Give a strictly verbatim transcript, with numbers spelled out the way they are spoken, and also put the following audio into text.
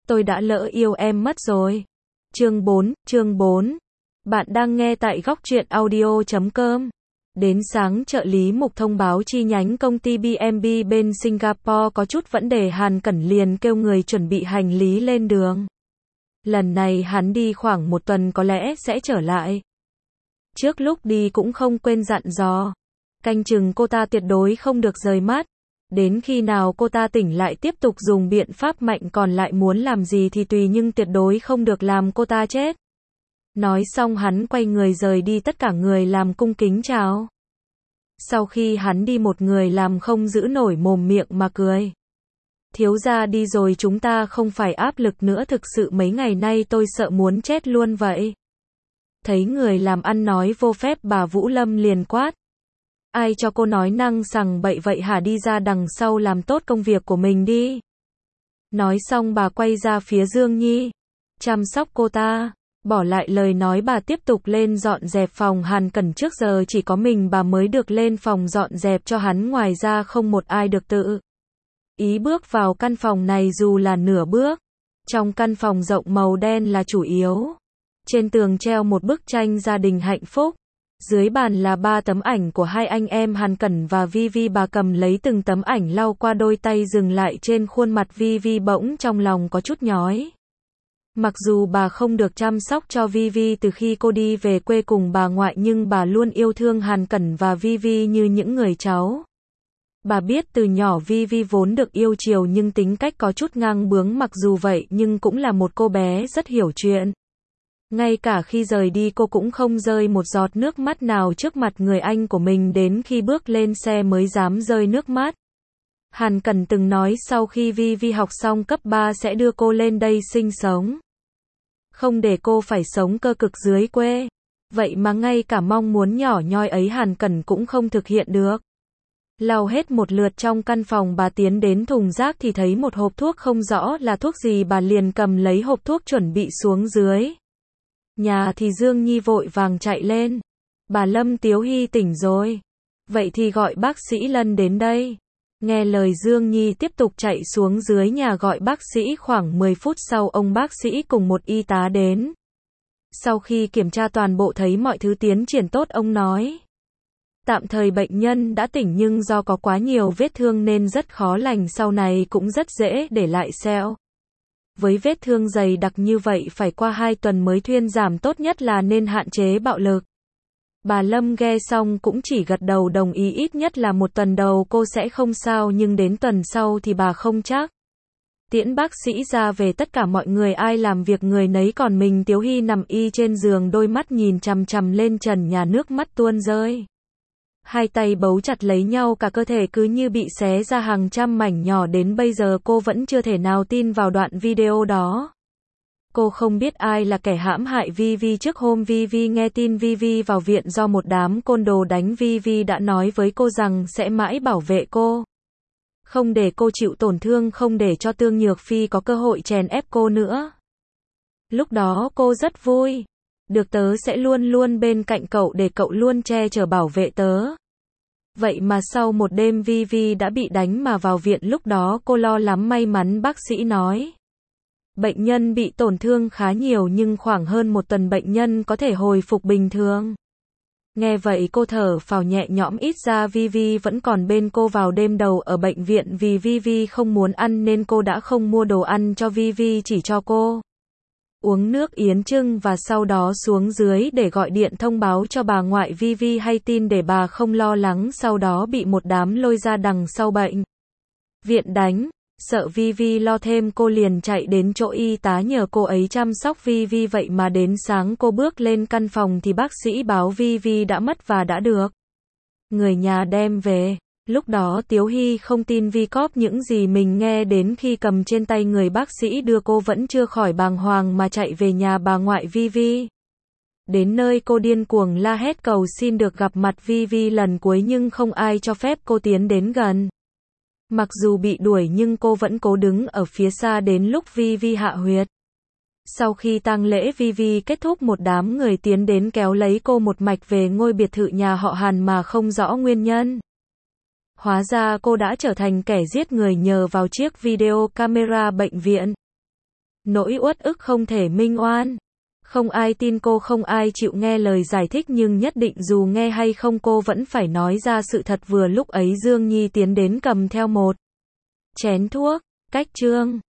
Tôi đã lỡ yêu em mất rồi. Chương bốn, chương bốn. Bạn đang nghe tại góc truyện audio chấm com. Đến sáng trợ lý Mục thông báo chi nhánh công ty bê em bê bên Singapore có chút vấn đề, Hàn Cẩn liền kêu người chuẩn bị hành lý lên đường. Lần này hắn đi khoảng một tuần có lẽ sẽ trở lại. Trước lúc đi cũng không quên dặn dò. Canh chừng cô ta tuyệt đối không được rời mắt. Đến khi nào cô ta tỉnh lại tiếp tục dùng biện pháp mạnh, còn lại muốn làm gì thì tùy, nhưng tuyệt đối không được làm cô ta chết. Nói xong hắn quay người rời đi, tất cả người làm cung kính chào. Sau khi hắn đi, một người làm không giữ nổi mồm miệng mà cười. Thiếu gia đi rồi, chúng ta không phải áp lực nữa, thực sự mấy ngày nay tôi sợ muốn chết luôn vậy. Thấy người làm ăn nói vô phép, bà Vũ Lâm liền quát. Ai cho cô nói năng sằng bậy vậy hả, đi ra đằng sau làm tốt công việc của mình đi. Nói xong bà quay ra phía Dương Nhi. Chăm sóc cô ta. Bỏ lại lời nói, bà tiếp tục lên dọn dẹp phòng Hàn Cẩn. Trước giờ chỉ có mình bà mới được lên phòng dọn dẹp cho hắn, ngoài ra không một ai được tự ý bước vào căn phòng này dù là nửa bước. Trong căn phòng rộng màu đen là chủ yếu. Trên tường treo một bức tranh gia đình hạnh phúc. Dưới bàn là ba tấm ảnh của hai anh em Hàn Cẩn và Vi Vi. Bà cầm lấy từng tấm ảnh lau qua đôi tay, dừng lại trên khuôn mặt Vi Vi, bỗng trong lòng có chút nhói. Mặc dù bà không được chăm sóc cho Vi Vi từ khi cô đi về quê cùng bà ngoại, nhưng bà luôn yêu thương Hàn Cẩn và Vi Vi như những người cháu. Bà biết từ nhỏ Vi Vi vốn được yêu chiều nhưng tính cách có chút ngang bướng, mặc dù vậy nhưng cũng là một cô bé rất hiểu chuyện. Ngay cả khi rời đi cô cũng không rơi một giọt nước mắt nào trước mặt người anh của mình, đến khi bước lên xe mới dám rơi nước mắt. Hàn Cẩn từng nói sau khi Vi Vi học xong cấp ba sẽ đưa cô lên đây sinh sống. Không để cô phải sống cơ cực dưới quê. Vậy mà ngay cả mong muốn nhỏ nhoi ấy Hàn Cẩn cũng không thực hiện được. Lau hết một lượt trong căn phòng, bà tiến đến thùng rác thì thấy một hộp thuốc không rõ là thuốc gì, bà liền cầm lấy hộp thuốc chuẩn bị xuống dưới. Nhà thì Dương Nhi vội vàng chạy lên. Bà Lâm, Tiếu Hy tỉnh rồi. Vậy thì gọi bác sĩ Lân đến đây. Nghe lời Dương Nhi tiếp tục chạy xuống dưới nhà gọi bác sĩ. Khoảng mười phút sau ông bác sĩ cùng một y tá đến. Sau khi kiểm tra toàn bộ thấy mọi thứ tiến triển tốt, ông nói. Tạm thời bệnh nhân đã tỉnh nhưng do có quá nhiều vết thương nên rất khó lành, sau này cũng rất dễ để lại sẹo. Với vết thương dày đặc như vậy phải qua hai tuần mới thuyên giảm, tốt nhất là nên hạn chế bạo lực. Bà Lâm nghe xong cũng chỉ gật đầu đồng ý, ít nhất là một tuần đầu cô sẽ không sao, nhưng đến tuần sau thì bà không chắc. Tiễn bác sĩ ra về, tất cả mọi người ai làm việc người nấy, còn mình Tiếu Hy nằm y trên giường, đôi mắt nhìn chằm chằm lên trần nhà, nước mắt tuôn rơi. Hai tay bấu chặt lấy nhau, cả cơ thể cứ như bị xé ra hàng trăm mảnh nhỏ. Đến bây giờ cô vẫn chưa thể nào tin vào đoạn video đó. Cô không biết ai là kẻ hãm hại Vi Vi. Trước hôm Vi Vi nghe tin Vi Vi vào viện do một đám côn đồ đánh, Vi Vi đã nói với cô rằng sẽ mãi bảo vệ cô, không để cô chịu tổn thương, không để cho Tương Nhược Phi có cơ hội chèn ép cô nữa. Lúc đó cô rất vui. Được tớ sẽ luôn luôn bên cạnh cậu để cậu luôn che chở bảo vệ tớ. Vậy mà sau một đêm Vi Vi đã bị đánh mà vào viện, lúc đó cô lo lắm. May mắn bác sĩ nói bệnh nhân bị tổn thương khá nhiều nhưng khoảng hơn một tuần bệnh nhân có thể hồi phục bình thường. Nghe vậy cô thở phào nhẹ nhõm, ít ra Vi Vi vẫn còn bên cô. Vào đêm đầu ở bệnh viện, vì Vi Vi không muốn ăn nên cô đã không mua đồ ăn cho Vi Vi, chỉ cho cô uống nước yến trưng và sau đó xuống dưới để gọi điện thông báo cho bà ngoại Vi Vi hay tin để bà không lo lắng. Sau đó bị một đám lôi ra đằng sau bệnh viện đánh. Sợ Vi Vi lo thêm, cô liền chạy đến chỗ y tá nhờ cô ấy chăm sóc Vi Vi. Vậy mà đến sáng cô bước lên căn phòng thì bác sĩ báo Vi Vi đã mất và đã được người nhà đem về. Lúc đó Tiếu Hy không tin Vi cóp những gì mình nghe, đến khi cầm trên tay người bác sĩ đưa cô vẫn chưa khỏi bàng hoàng mà chạy về nhà bà ngoại Vi Vi. Đến nơi cô điên cuồng la hét cầu xin được gặp mặt Vi Vi lần cuối nhưng không ai cho phép cô tiến đến gần. Mặc dù bị đuổi nhưng cô vẫn cố đứng ở phía xa đến lúc Vi Vi hạ huyệt. Sau khi tang lễ Vi Vi kết thúc, một đám người tiến đến kéo lấy cô một mạch về ngôi biệt thự nhà họ Hàn mà không rõ nguyên nhân. Hóa ra cô đã trở thành kẻ giết người nhờ vào chiếc video camera bệnh viện. Nỗi uất ức không thể minh oan. Không ai tin cô, không ai chịu nghe lời giải thích, nhưng nhất định dù nghe hay không cô vẫn phải nói ra sự thật. Vừa lúc ấy Dương Nhi tiến đến cầm theo một chén thuốc. Cách Trương